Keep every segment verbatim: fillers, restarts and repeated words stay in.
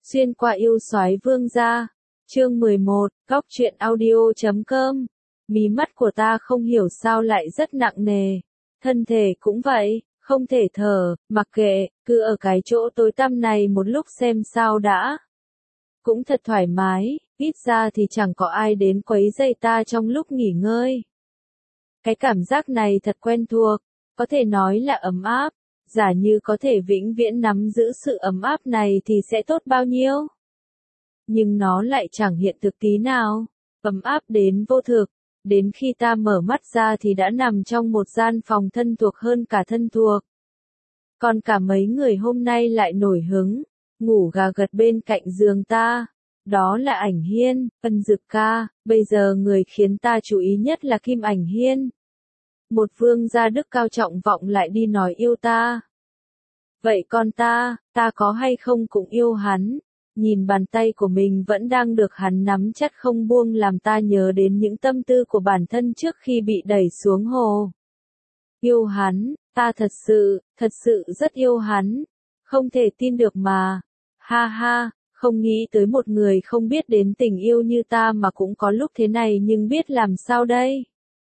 Xuyên qua yêu soái vương gia. Chương mười một, Góc truyện audio chấm com. Mí mắt của ta không hiểu sao lại rất nặng nề. Thân thể cũng vậy, không thể thở, mặc kệ, cứ ở cái chỗ tối tăm này một lúc xem sao đã. Cũng thật thoải mái, ít ra thì chẳng có ai đến quấy rầy ta trong lúc nghỉ ngơi. Cái cảm giác này thật quen thuộc, có thể nói là ấm áp. Giả như có thể vĩnh viễn nắm giữ sự ấm áp này thì sẽ tốt bao nhiêu. Nhưng nó lại chẳng hiện thực tí nào, ấm áp đến vô thực. Đến khi ta mở mắt ra thì đã nằm trong một gian phòng thân thuộc hơn cả thân thuộc. Còn cả mấy người hôm nay lại nổi hứng, ngủ gà gật bên cạnh giường ta. Đó là Ảnh Hiên, Ân Dực ca, bây giờ người khiến ta chú ý nhất là Kim Ảnh Hiên. Một vương gia đức cao trọng vọng lại đi nói yêu ta. Vậy con ta, ta có hay không cũng yêu hắn. Nhìn bàn tay của mình vẫn đang được hắn nắm chặt không buông làm ta nhớ đến những tâm tư của bản thân trước khi bị đẩy xuống hồ. Yêu hắn, ta thật sự, thật sự rất yêu hắn. Không thể tin được mà. Ha ha, không nghĩ tới một người không biết đến tình yêu như ta mà cũng có lúc thế này, nhưng biết làm sao đây?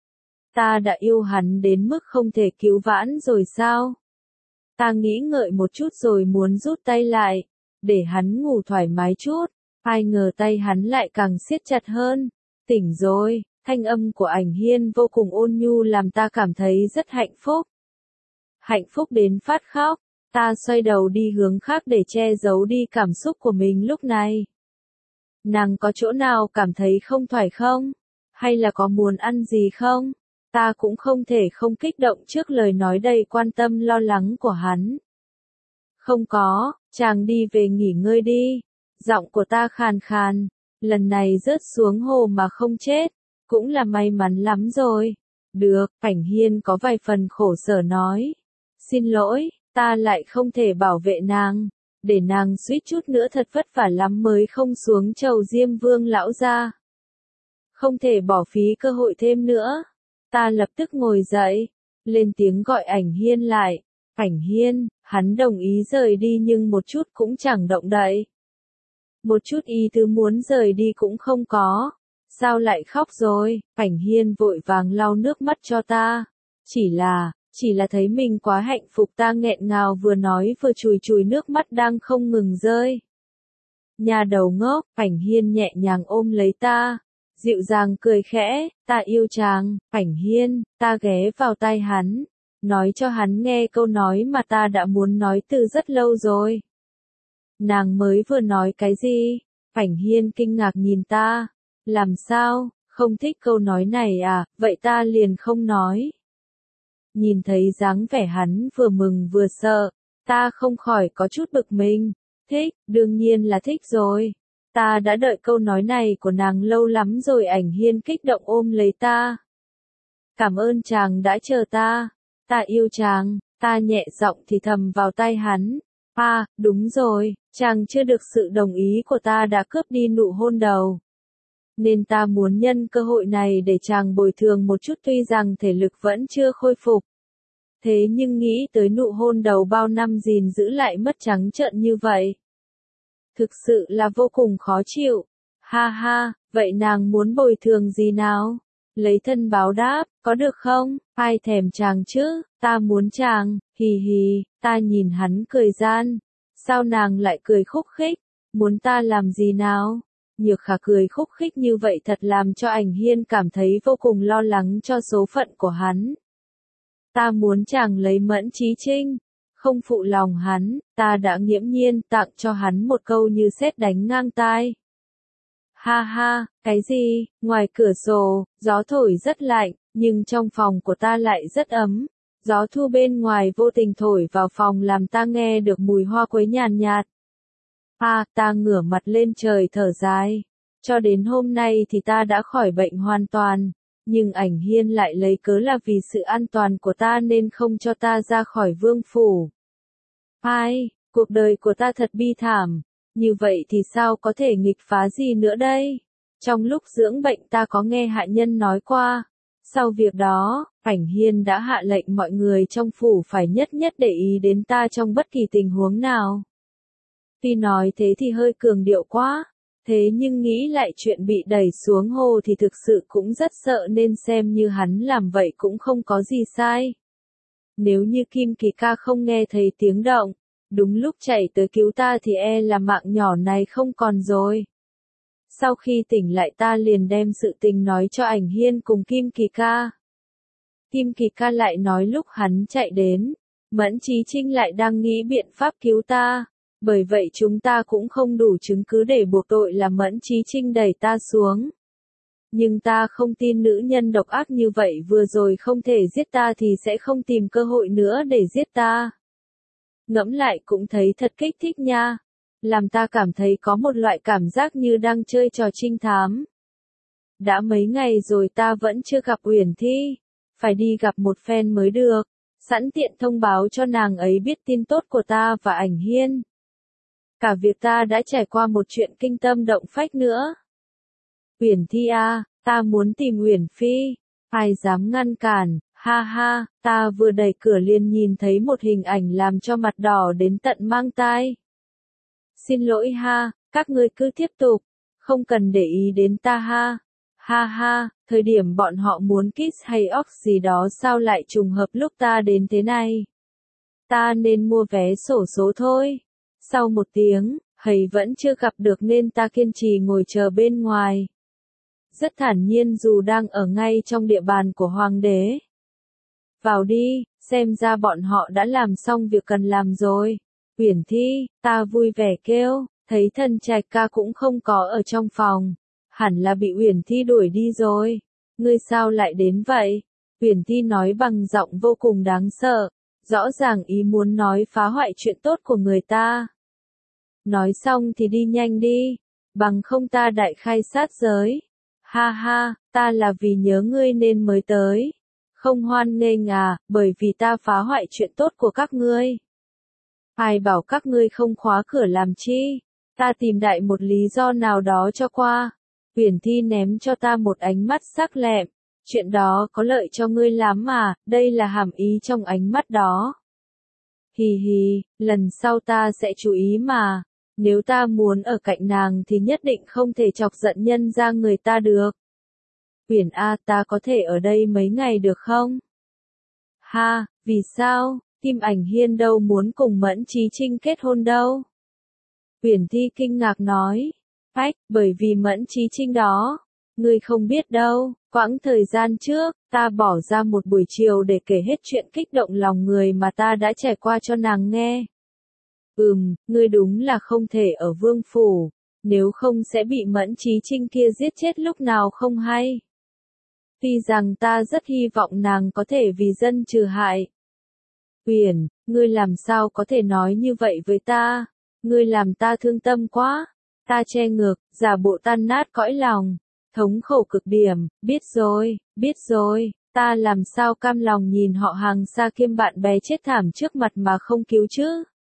Ta đã yêu hắn đến mức không thể cứu vãn rồi sao? Ta nghĩ ngợi một chút rồi muốn rút tay lại, để hắn ngủ thoải mái chút. Ai ngờ tay hắn lại càng siết chặt hơn. Tỉnh rồi, thanh âm của Ảnh Hiên vô cùng ôn nhu làm ta cảm thấy rất hạnh phúc. Hạnh phúc đến phát khóc, ta xoay đầu đi hướng khác để che giấu đi cảm xúc của mình lúc này. Nàng có chỗ nào cảm thấy không thoải không? Hay là có muốn ăn gì không? Ta cũng không thể không kích động trước lời nói đầy quan tâm lo lắng của hắn. Không có, chàng đi về nghỉ ngơi đi. Giọng của ta khàn khàn, lần này rớt xuống hồ mà không chết, cũng là may mắn lắm rồi. Được, Ảnh Hiên có vài phần khổ sở nói. Xin lỗi, ta lại không thể bảo vệ nàng, để nàng suýt chút nữa thật vất vả lắm mới không xuống chầu Diêm Vương lão gia. Không thể bỏ phí cơ hội thêm nữa. Ta lập tức ngồi dậy, lên tiếng gọi Ảnh Hiên lại. Ảnh Hiên, hắn đồng ý rời đi nhưng một chút cũng chẳng động đậy. Một chút ý tứ muốn rời đi cũng không có. Sao lại khóc rồi? Ảnh Hiên vội vàng lau nước mắt cho ta. Chỉ là, chỉ là thấy mình quá hạnh phúc, ta nghẹn ngào vừa nói vừa chùi chùi nước mắt đang không ngừng rơi. Nhà đầu ngốc, Ảnh Hiên nhẹ nhàng ôm lấy ta. Dịu dàng cười khẽ, ta yêu chàng, Ảnh Hiên, ta ghé vào tai hắn, nói cho hắn nghe câu nói mà ta đã muốn nói từ rất lâu rồi. Nàng mới vừa nói cái gì? Ảnh Hiên kinh ngạc nhìn ta, làm sao, không thích câu nói này à, vậy ta liền không nói. Nhìn thấy dáng vẻ hắn vừa mừng vừa sợ, ta không khỏi có chút bực mình. Thích, đương nhiên là thích rồi. Ta đã đợi câu nói này của nàng lâu lắm rồi. Ảnh Hiên kích động ôm lấy ta. Cảm ơn chàng đã chờ ta. Ta yêu chàng, ta nhẹ giọng thì thầm vào tai hắn. À, đúng rồi, chàng chưa được sự đồng ý của ta đã cướp đi nụ hôn đầu. Nên ta muốn nhân cơ hội này để chàng bồi thường một chút, tuy rằng thể lực vẫn chưa khôi phục. Thế nhưng nghĩ tới nụ hôn đầu bao năm gìn giữ lại mất trắng trợn như vậy. Thực sự là vô cùng khó chịu. Ha ha, vậy nàng muốn bồi thường gì nào? Lấy thân báo đáp, có được không? Ai thèm chàng chứ, ta muốn chàng, hì hì, ta nhìn hắn cười gian. Sao nàng lại cười khúc khích? Muốn ta làm gì nào? Nhược Khả cười khúc khích như vậy thật làm cho Ảnh Hiên cảm thấy vô cùng lo lắng cho số phận của hắn. Ta muốn chàng lấy Mẫn Chí Trinh. Không phụ lòng hắn, ta đã nghiễm nhiên tặng cho hắn một câu như sét đánh ngang tai. Ha ha, cái gì? Ngoài cửa sổ, gió thổi rất lạnh, nhưng trong phòng của ta lại rất ấm. Gió thu bên ngoài vô tình thổi vào phòng làm ta nghe được mùi hoa quế nhàn nhạt. À, ta ngửa mặt lên trời thở dài. Cho đến hôm nay thì ta đã khỏi bệnh hoàn toàn. Nhưng Ảnh Hiên lại lấy cớ là vì sự an toàn của ta nên không cho ta ra khỏi vương phủ. Ai, cuộc đời của ta thật bi thảm. Như vậy thì sao có thể nghịch phá gì nữa đây? Trong lúc dưỡng bệnh ta có nghe hạ nhân nói qua. Sau việc đó, Ảnh Hiên đã hạ lệnh mọi người trong phủ phải nhất nhất để ý đến ta trong bất kỳ tình huống nào. Tuy nói thế thì hơi cường điệu quá, thế nhưng nghĩ lại chuyện bị đẩy xuống hồ thì thực sự cũng rất sợ nên xem như hắn làm vậy cũng không có gì sai. Nếu như Kim Kỳ ca không nghe thấy tiếng động, đúng lúc chạy tới cứu ta thì e là mạng nhỏ này không còn rồi. Sau khi tỉnh lại ta liền đem sự tình nói cho Ảnh Hiên cùng Kim Kỳ ca. Kim Kỳ ca lại nói lúc hắn chạy đến, Mẫn Chí Trinh lại đang nghĩ biện pháp cứu ta, bởi vậy chúng ta cũng không đủ chứng cứ để buộc tội là Mẫn Chí Trinh đẩy ta xuống. Nhưng ta không tin nữ nhân độc ác như vậy vừa rồi không thể giết ta thì sẽ không tìm cơ hội nữa để giết ta. Ngẫm lại cũng thấy thật kích thích nha, làm ta cảm thấy có một loại cảm giác như đang chơi trò trinh thám. Đã mấy ngày rồi ta vẫn chưa gặp Uyển Thi, phải đi gặp một phen mới được, sẵn tiện thông báo cho nàng ấy biết tin tốt của ta và Ảnh Hiên. Cả việc ta đã trải qua một chuyện kinh tâm động phách nữa. Uyển Thi à, ta muốn tìm Uyển Phi, ai dám ngăn cản, ha ha, ta vừa đẩy cửa liền nhìn thấy một hình ảnh làm cho mặt đỏ đến tận mang tai. Xin lỗi ha, các ngươi cứ tiếp tục, không cần để ý đến ta ha. Ha ha, thời điểm bọn họ muốn kiss hay ox gì đó sao lại trùng hợp lúc ta đến thế này. Ta nên mua vé xổ số thôi. Sau một tiếng, Hầy vẫn chưa gặp được nên ta kiên trì ngồi chờ bên ngoài. Rất thản nhiên dù đang ở ngay trong địa bàn của Hoàng đế. Vào đi, xem ra bọn họ đã làm xong việc cần làm rồi. Uyển Thi, ta vui vẻ kêu, thấy Thần Trạch ca cũng không có ở trong phòng. Hẳn là bị Uyển Thi đuổi đi rồi. Ngươi sao lại đến vậy? Uyển Thi nói bằng giọng vô cùng đáng sợ, rõ ràng ý muốn nói phá hoại chuyện tốt của người ta. Nói xong thì đi nhanh đi, bằng không ta đại khai sát giới. Ha ha, ta là vì nhớ ngươi nên mới tới. Không hoan nghênh à, bởi vì ta phá hoại chuyện tốt của các ngươi. Ai bảo các ngươi không khóa cửa làm chi? Ta tìm đại một lý do nào đó cho qua. Uyển Thi ném cho ta một ánh mắt sắc lẹm. Chuyện đó có lợi cho ngươi lắm mà, đây là hàm ý trong ánh mắt đó. Hì hì, lần sau ta sẽ chú ý mà. Nếu ta muốn ở cạnh nàng thì nhất định không thể chọc giận nhân ra người ta được. Uyển A, ta có thể ở đây mấy ngày được không? Ha, vì sao? Kim Ảnh Hiên đâu muốn cùng Mẫn Chí Trinh kết hôn đâu. Uyển Thi kinh ngạc nói. Ách, bởi vì Mẫn Chí Trinh đó. Ngươi không biết đâu, quãng thời gian trước, ta bỏ ra một buổi chiều để kể hết chuyện kích động lòng người mà ta đã trải qua cho nàng nghe. Ừm, ngươi đúng là không thể ở vương phủ, nếu không sẽ bị Mẫn Chí Trinh kia giết chết lúc nào không hay. Tuy rằng ta rất hy vọng nàng có thể vì dân trừ hại. Uyển, ngươi làm sao có thể nói như vậy với ta? Ngươi làm ta thương tâm quá. Ta che ngực, giả bộ tan nát cõi lòng. Thống khổ cực điểm, biết rồi, biết rồi. Ta làm sao cam lòng nhìn họ hàng xa kiêm bạn bè chết thảm trước mặt mà không cứu chứ?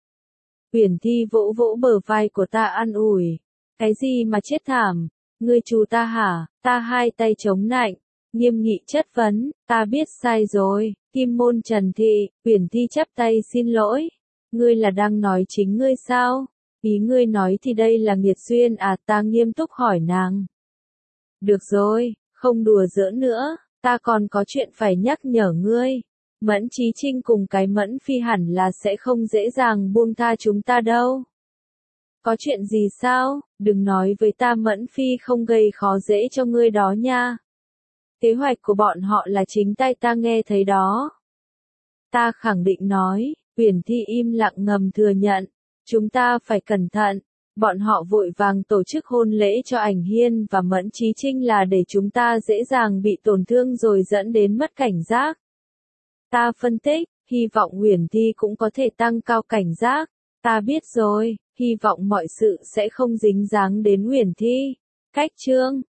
Uyển Thi vỗ vỗ bờ vai của ta an ủi. Cái gì mà chết thảm? Ngươi trù ta hả? Ta hai tay chống nạnh, nghiêm nghị chất vấn. Ta biết sai rồi. Kim Môn Trần Thị. Uyển Thi chắp tay xin lỗi. Ngươi là đang nói chính ngươi sao? Ý ngươi nói thì đây là nghiệt duyên à? Ta nghiêm túc hỏi nàng. Được rồi, không đùa giỡn nữa. Ta còn có chuyện phải nhắc nhở ngươi. Mẫn Chí Trinh cùng cái Mẫn Phi hẳn là sẽ không dễ dàng buông tha chúng ta đâu. Có chuyện gì sao? Đừng nói với ta Mẫn Phi không gây khó dễ cho ngươi đó nha. Kế hoạch của bọn họ là chính tay ta nghe thấy đó. Ta khẳng định nói. Uyển Thi im lặng ngầm thừa nhận. Chúng ta phải cẩn thận. Bọn họ vội vàng tổ chức hôn lễ cho Ảnh Hiên và Mẫn Chí Trinh là để chúng ta dễ dàng bị tổn thương rồi dẫn đến mất cảnh giác. Ta phân tích, hy vọng Uyển Thi cũng có thể tăng cao cảnh giác. Ta biết rồi, hy vọng mọi sự sẽ không dính dáng đến Uyển Thi. Cách chương